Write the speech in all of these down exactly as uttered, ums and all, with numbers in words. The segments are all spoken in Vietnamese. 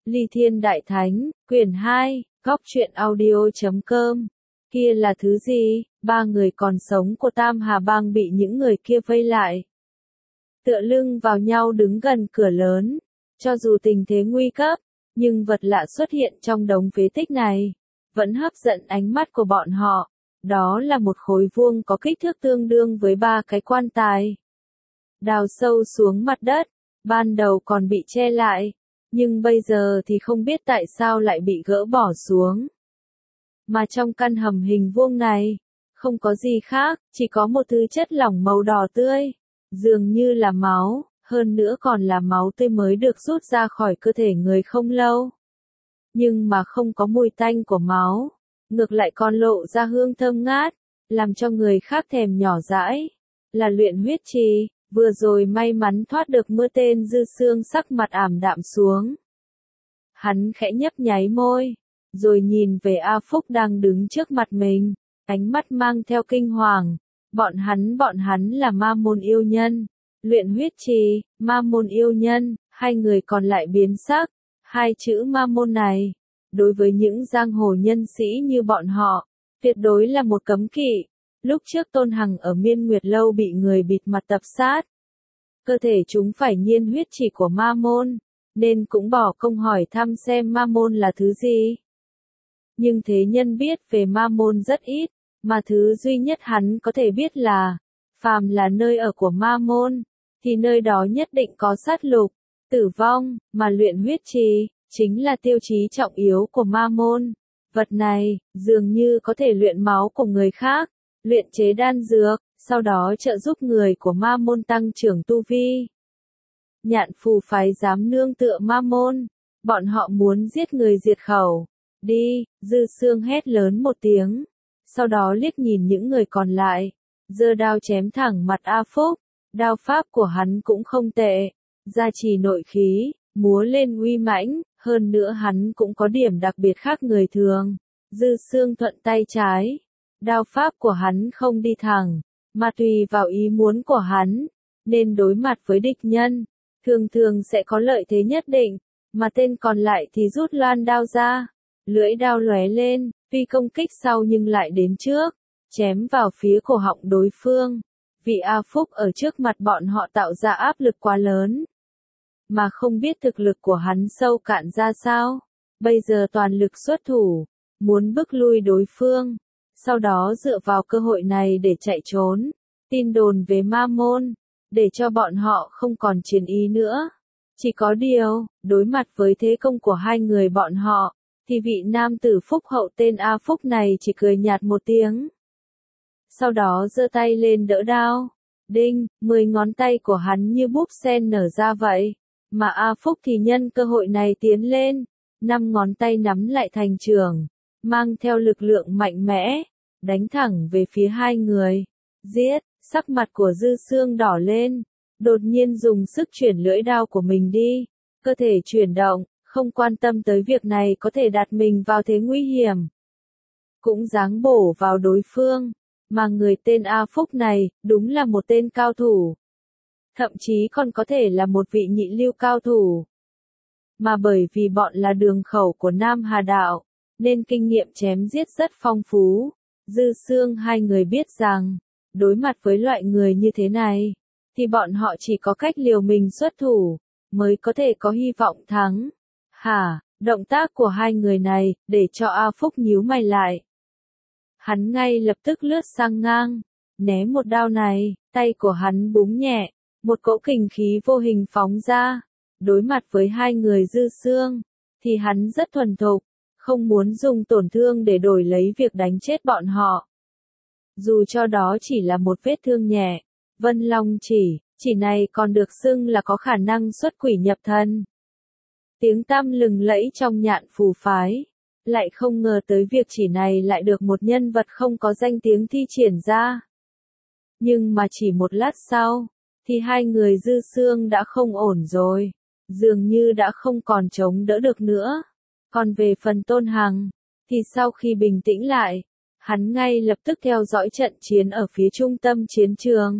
Ly Thiên Đại Thánh, quyển hai, góc truyện audio chấm com. Kia là thứ gì? Ba người còn sống của Tam Hà Bang bị những người kia vây lại. Tựa lưng vào nhau đứng gần cửa lớn. Cho dù tình thế nguy cấp, nhưng vật lạ xuất hiện trong đống phế tích này, vẫn hấp dẫn ánh mắt của bọn họ. Đó là một khối vuông có kích thước tương đương với ba cái quan tài. Đào sâu xuống mặt đất, ban đầu còn bị che lại, nhưng bây giờ thì không biết tại sao lại bị gỡ bỏ xuống. Mà trong căn hầm hình vuông này, không có gì khác, chỉ có một thứ chất lỏng màu đỏ tươi, dường như là máu, hơn nữa còn là máu tươi mới được rút ra khỏi cơ thể người không lâu. Nhưng mà không có mùi tanh của máu, ngược lại còn lộ ra hương thơm ngát, làm cho người khác thèm nhỏ dãi. Là luyện huyết trì, vừa rồi may mắn thoát được mưa tên Dư Xương sắc mặt ảm đạm xuống. Hắn khẽ nhấp nháy môi, rồi nhìn về A Phúc đang đứng trước mặt mình, ánh mắt mang theo kinh hoàng. Bọn hắn bọn hắn là ma môn yêu nhân. Luyện huyết trì, ma môn yêu nhân, hai người còn lại biến sắc. Hai chữ ma môn này, đối với những giang hồ nhân sĩ như bọn họ, tuyệt đối là một cấm kỵ. Lúc trước Tôn Hằng ở Miên Nguyệt Lâu bị người bịt mặt tập sát. Cơ thể chúng phải nhiên huyết chỉ của ma môn, nên cũng bỏ công hỏi thăm xem ma môn là thứ gì. Nhưng thế nhân biết về ma môn rất ít, mà thứ duy nhất hắn có thể biết là, phàm là nơi ở của ma môn, thì nơi đó nhất định có sát lục, tử vong, mà luyện huyết trì, chính là tiêu chí trọng yếu của ma môn. Vật này, dường như có thể luyện máu của người khác, luyện chế đan dược, sau đó trợ giúp người của ma môn tăng trưởng tu vi. Nhạn phù phái dám nương tựa ma môn, bọn họ muốn giết người diệt khẩu. Đi, Dư Xương hét lớn một tiếng, sau đó liếc nhìn những người còn lại, giơ đao chém thẳng mặt A Phúc. Đao pháp của hắn cũng không tệ, gia trì nội khí, múa lên uy mãnh, hơn nữa hắn cũng có điểm đặc biệt khác người thường. Dư Xương thuận tay trái, đao pháp của hắn không đi thẳng, mà tùy vào ý muốn của hắn, nên đối mặt với địch nhân, thường thường sẽ có lợi thế nhất định, mà tên còn lại thì rút loan đao ra, lưỡi đao lóe lên, tuy công kích sau nhưng lại đến trước, chém vào phía cổ họng đối phương. Vị A Phúc ở trước mặt bọn họ tạo ra áp lực quá lớn, mà không biết thực lực của hắn sâu cạn ra sao, bây giờ toàn lực xuất thủ, muốn bức lui đối phương, sau đó dựa vào cơ hội này để chạy trốn, tin đồn về ma môn, để cho bọn họ không còn chiến ý nữa. Chỉ có điều, đối mặt với thế công của hai người bọn họ, thì vị nam tử phúc hậu tên A Phúc này chỉ cười nhạt một tiếng. Sau đó giơ tay lên đỡ đao. Đinh, mười ngón tay của hắn như búp sen nở ra vậy. Mà A Phúc thì nhân cơ hội này tiến lên. Năm ngón tay nắm lại thành trường, mang theo lực lượng mạnh mẽ, đánh thẳng về phía hai người. Giết, sắc mặt của Dư Xương đỏ lên. Đột nhiên dùng sức chuyển lưỡi đao của mình đi. Cơ thể chuyển động, không quan tâm tới việc này có thể đặt mình vào thế nguy hiểm. Cũng giáng bổ vào đối phương. Mà người tên A Phúc này, đúng là một tên cao thủ. Thậm chí còn có thể là một vị nhị lưu cao thủ. Mà bởi vì bọn là đường khẩu của Nam Hà Đạo, nên kinh nghiệm chém giết rất phong phú. Dư Xương hai người biết rằng, đối mặt với loại người như thế này, thì bọn họ chỉ có cách liều mình xuất thủ, mới có thể có hy vọng thắng. Hả, động tác của hai người này, để cho A Phúc nhíu mày lại. Hắn ngay lập tức lướt sang ngang, né một đao này, tay của hắn búng nhẹ, một cỗ kình khí vô hình phóng ra. Đối mặt với hai người Dư Xương, thì hắn rất thuần thục, không muốn dùng tổn thương để đổi lấy việc đánh chết bọn họ. Dù cho đó chỉ là một vết thương nhẹ, Vân Long chỉ, chỉ này còn được xưng là có khả năng xuất quỷ nhập thần. Tiếng tăm lừng lẫy trong Nhạn phù phái. Lại không ngờ tới việc chỉ này lại được một nhân vật không có danh tiếng thi triển ra. Nhưng mà chỉ một lát sau, thì hai người Dư Xương đã không ổn rồi, dường như đã không còn chống đỡ được nữa. Còn về phần Tôn Hằng, thì sau khi bình tĩnh lại, hắn ngay lập tức theo dõi trận chiến ở phía trung tâm chiến trường.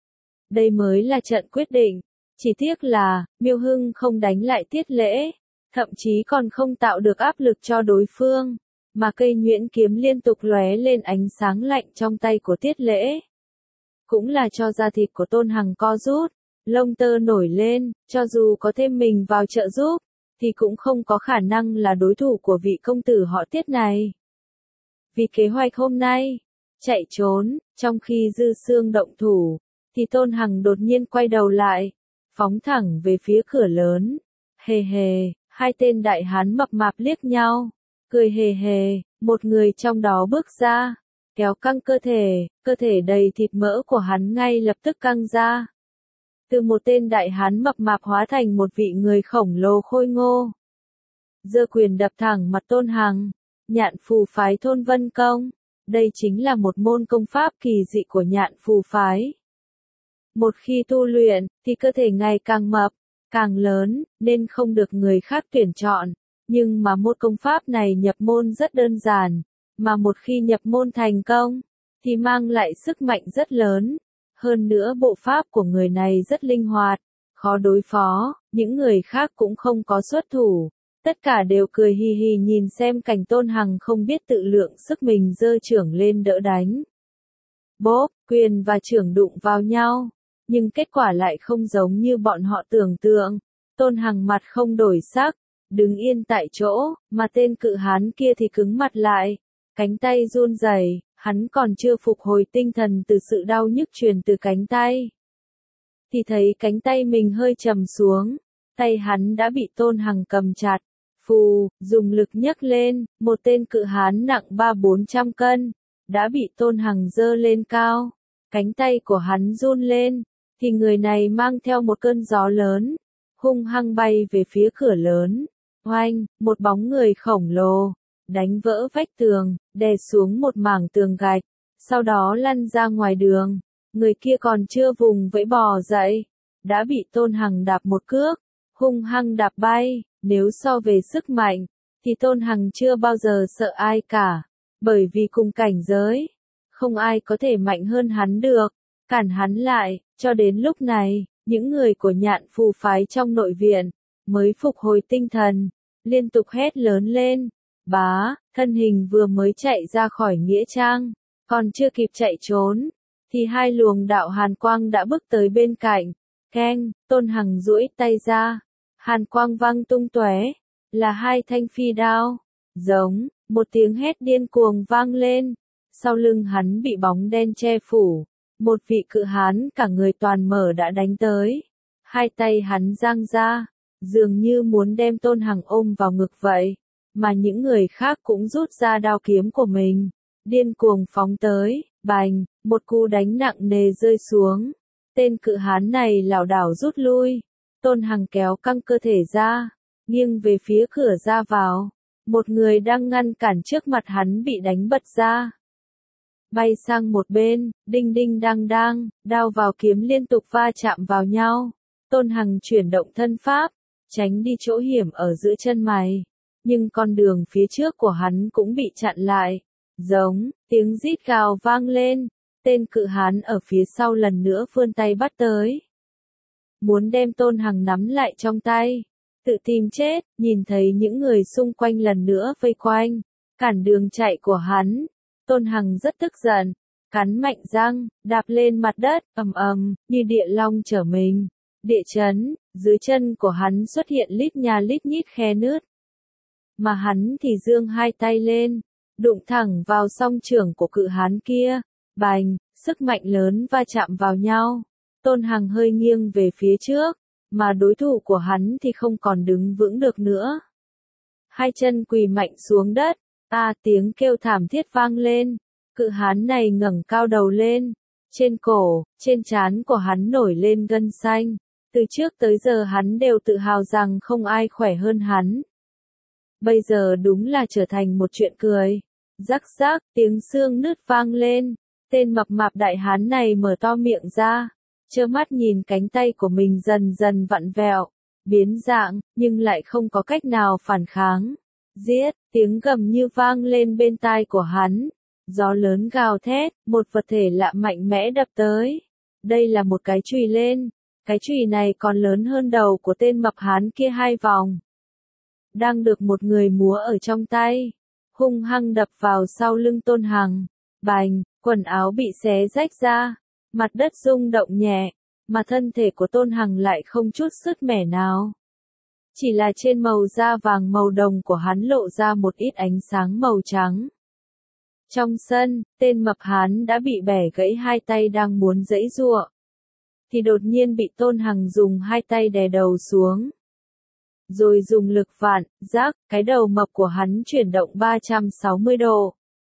Đây mới là trận quyết định, chỉ tiếc là, Miêu Hưng không đánh lại Tiết Lễ. thậm chí còn không tạo được áp lực cho đối phương, mà cây nhuyễn kiếm liên tục lóe lên ánh sáng lạnh trong tay của Tiết Lễ. Cũng là cho da thịt của Tôn Hằng co rút, lông tơ nổi lên, cho dù có thêm mình vào trợ giúp, thì cũng không có khả năng là đối thủ của vị công tử họ Tiết này. Vì kế hoạch hôm nay, chạy trốn, trong khi Dư Xương động thủ, thì Tôn Hằng đột nhiên quay đầu lại, phóng thẳng về phía cửa lớn. Hề hề, hai tên đại hán mập mạp liếc nhau, cười hề hề, một người trong đó bước ra, kéo căng cơ thể, cơ thể đầy thịt mỡ của hắn ngay lập tức căng ra. Từ một tên đại hán mập mạp hóa thành một vị người khổng lồ khôi ngô. Giơ quyền đập thẳng mặt Tôn Hằng, Nhạn Phù phái Thôn Vân Công. Đây chính là một môn công pháp kỳ dị của Nhạn Phù phái. Một khi tu luyện, thì cơ thể ngày càng mập, càng lớn, nên không được người khác tuyển chọn. Nhưng mà môn công pháp này nhập môn rất đơn giản, mà một khi nhập môn thành công, thì mang lại sức mạnh rất lớn. Hơn nữa bộ pháp của người này rất linh hoạt, khó đối phó, những người khác cũng không có xuất thủ. Tất cả đều cười hì hì nhìn xem cảnh Tôn Hằng không biết tự lượng sức mình giơ trưởng lên đỡ đánh. Bốp, quyền và trưởng đụng vào nhau, nhưng kết quả lại không giống như bọn họ tưởng tượng. Tôn Hằng mặt không đổi sắc, đứng yên tại chỗ, mà tên cự hán kia thì cứng mặt lại, cánh tay run rẩy, hắn còn chưa phục hồi tinh thần từ sự đau nhức truyền từ cánh tay. Thì thấy cánh tay mình hơi trầm xuống, tay hắn đã bị Tôn Hằng cầm chặt. Phù, dùng lực nhấc lên, một tên cự hán nặng ba bốn trăm cân, đã bị Tôn Hằng giơ lên cao. Cánh tay của hắn run lên, thì người này mang theo một cơn gió lớn, hung hăng bay về phía cửa lớn. Oanh, một bóng người khổng lồ, đánh vỡ vách tường, đè xuống một mảng tường gạch, sau đó lăn ra ngoài đường. Người kia còn chưa vùng vẫy bò dậy, đã bị Tôn Hằng đạp một cước, hung hăng đạp bay. Nếu so về sức mạnh, thì Tôn Hằng chưa bao giờ sợ ai cả, bởi vì cùng cảnh giới, không ai có thể mạnh hơn hắn được, cản hắn lại. Cho đến lúc này, những người của Nhạn Phù phái trong nội viện, mới phục hồi tinh thần, liên tục hét lớn lên. Bá, thân hình vừa mới chạy ra khỏi nghĩa trang, còn chưa kịp chạy trốn, thì hai luồng đạo hàn quang đã bước tới bên cạnh. Keng, Tôn Hằng duỗi tay ra. Hàn quang vang tung tóe, là hai thanh phi đao. Giống, một tiếng hét điên cuồng vang lên. Sau lưng hắn bị bóng đen che phủ, một vị cự hán cả người toàn mở đã đánh tới. Hai tay hắn giang ra, dường như muốn đem Tôn Hằng ôm vào ngực vậy, mà những người khác cũng rút ra đao kiếm của mình, điên cuồng phóng tới. Bành, một cú đánh nặng nề rơi xuống. Tên cự hán này lảo đảo rút lui. Tôn Hằng kéo căng cơ thể ra, nghiêng về phía cửa ra vào. Một người đang ngăn cản trước mặt hắn bị đánh bật ra. Bay sang một bên, đinh đinh đang đang, đao vào kiếm liên tục va chạm vào nhau. Tôn Hằng chuyển động thân pháp, tránh đi chỗ hiểm ở giữa chân mày. Nhưng con đường phía trước của hắn cũng bị chặn lại. Giống, tiếng rít gào vang lên. Tên cự hán ở phía sau lần nữa vươn tay bắt tới. Muốn đem Tôn Hằng nắm lại trong tay, tự tìm chết. Nhìn thấy những người xung quanh lần nữa vây quanh, cản đường chạy của hắn, Tôn Hằng rất tức giận, cắn mạnh răng, đạp lên mặt đất, ầm ầm, như địa long trở mình. Địa chấn, dưới chân của hắn xuất hiện lít nhà lít nhít khe nứt. Mà hắn thì giương hai tay lên, đụng thẳng vào song trưởng của cự hán kia. Bành, sức mạnh lớn va chạm vào nhau. Tôn Hằng hơi nghiêng về phía trước, mà đối thủ của hắn thì không còn đứng vững được nữa. Hai chân quỳ mạnh xuống đất, a tiếng kêu thảm thiết vang lên. Cự hán này ngẩng cao đầu lên, trên cổ, trên trán của hắn nổi lên gân xanh. Từ trước tới giờ hắn đều tự hào rằng không ai khỏe hơn hắn. Bây giờ đúng là trở thành một chuyện cười. Rắc rắc, tiếng xương nứt vang lên. Tên mập mạp đại hán này mở to miệng ra, trơ mắt nhìn cánh tay của mình dần dần vặn vẹo, biến dạng, nhưng lại không có cách nào phản kháng. Giết, tiếng gầm như vang lên bên tai của hắn. Gió lớn gào thét, một vật thể lạ mạnh mẽ đập tới. Đây là một cái chùy lên, cái chùy này còn lớn hơn đầu của tên mập hán kia hai vòng. đang được một người múa ở trong tay, hung hăng đập vào sau lưng Tôn Hằng. Bành, quần áo bị xé rách ra, mặt đất rung động nhẹ, mà thân thể của Tôn Hằng lại không chút sứt mẻ nào. Chỉ là trên màu da vàng màu đồng của hắn lộ ra một ít ánh sáng màu trắng. Trong sân, tên mập hán đã bị bẻ gãy hai tay đang muốn giãy giụa, thì đột nhiên bị Tôn Hằng dùng hai tay đè đầu xuống. Rồi dùng lực vặn, rác, cái đầu mập của hắn chuyển động ba trăm sáu mươi độ.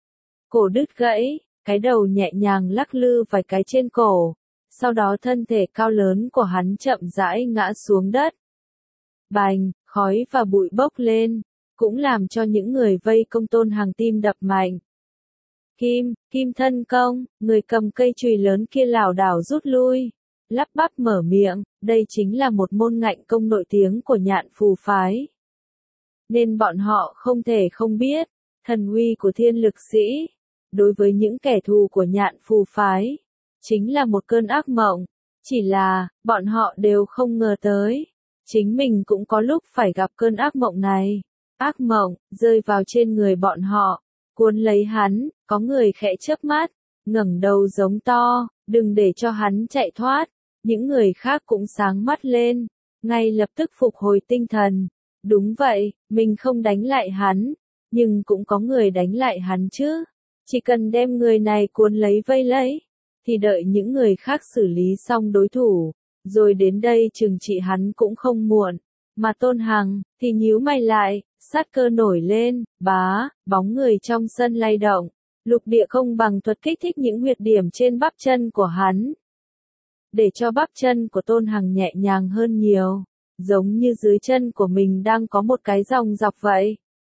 Cổ đứt gãy, cái đầu nhẹ nhàng lắc lư vài cái trên cổ, sau đó thân thể cao lớn của hắn chậm rãi ngã xuống đất. Bành, khói và bụi bốc lên, cũng làm cho những người vây công Tôn Hằng tim đập mạnh. Kim, Kim thân công, người cầm cây chùy lớn kia lảo đảo rút lui, lắp bắp mở miệng, đây chính là một môn ngạnh công nổi tiếng của Nhạn Phù phái. Nên bọn họ không thể không biết, thần uy của thiên lực sĩ, đối với những kẻ thù của Nhạn Phù phái, chính là một cơn ác mộng. Chỉ là, bọn họ đều không ngờ tới, chính mình cũng có lúc phải gặp cơn ác mộng này. Ác mộng, rơi vào trên người bọn họ, cuốn lấy hắn, có người khẽ chớp mắt, ngẩng đầu giống to, đừng để cho hắn chạy thoát. Những người khác cũng sáng mắt lên, ngay lập tức phục hồi tinh thần. Đúng vậy, mình không đánh lại hắn, nhưng cũng có người đánh lại hắn chứ. Chỉ cần đem người này cuốn lấy vây lấy, thì đợi những người khác xử lý xong đối thủ, rồi đến đây trừng trị hắn cũng không muộn. Mà Tôn Hằng, thì nhíu mày lại, sát cơ nổi lên, bá, bóng người trong sân lay động, lục địa không bằng thuật kích thích những huyệt điểm trên bắp chân của hắn. Để cho bắp chân của Tôn Hằng nhẹ nhàng hơn nhiều, giống như dưới chân của mình đang có một cái dòng dọc vậy.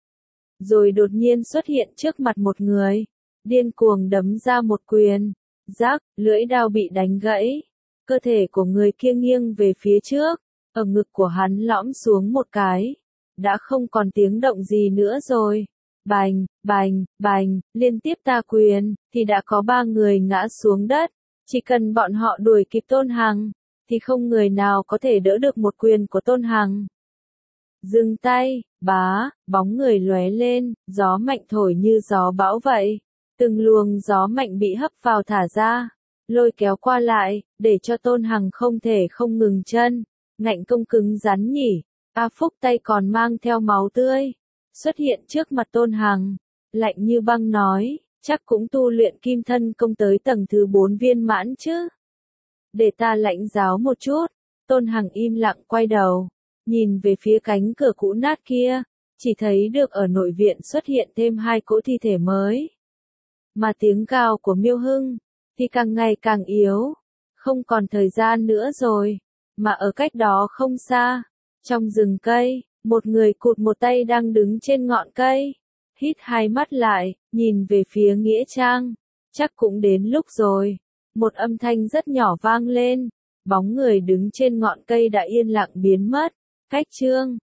Rồi đột nhiên xuất hiện trước mặt một người, điên cuồng đấm ra một quyền, rác, lưỡi đao bị đánh gãy, cơ thể của người kia nghiêng về phía trước, ở ngực của hắn lõm xuống một cái, đã không còn tiếng động gì nữa rồi. Bành, bành, bành, liên tiếp ta quyền, thì đã có ba người ngã xuống đất. Chỉ cần bọn họ đuổi kịp Tôn Hằng, thì không người nào có thể đỡ được một quyền của Tôn Hằng. Dừng tay, bá, bóng người lóe lên, gió mạnh thổi như gió bão vậy. Từng luồng gió mạnh bị hấp vào thả ra, lôi kéo qua lại, để cho Tôn Hằng không thể không ngừng chân. Ngạnh công cứng rắn nhỉ, A Phúc tay còn mang theo máu tươi, xuất hiện trước mặt Tôn Hằng, lạnh như băng nói. Chắc cũng tu luyện kim thân công tới tầng thứ bốn viên mãn chứ. Để ta lãnh giáo một chút. Tôn Hằng im lặng quay đầu, nhìn về phía cánh cửa cũ nát kia, chỉ thấy được ở nội viện xuất hiện thêm hai cỗ thi thể mới. Mà tiếng gào của Miêu Hưng, thì càng ngày càng yếu, không còn thời gian nữa rồi. Mà ở cách đó không xa, trong rừng cây, một người cụt một tay đang đứng trên ngọn cây. Hít hai mắt lại, nhìn về phía Nghĩa Trang. Chắc cũng đến lúc rồi. Một âm thanh rất nhỏ vang lên. Bóng người đứng trên ngọn cây đã yên lặng biến mất. Cách chương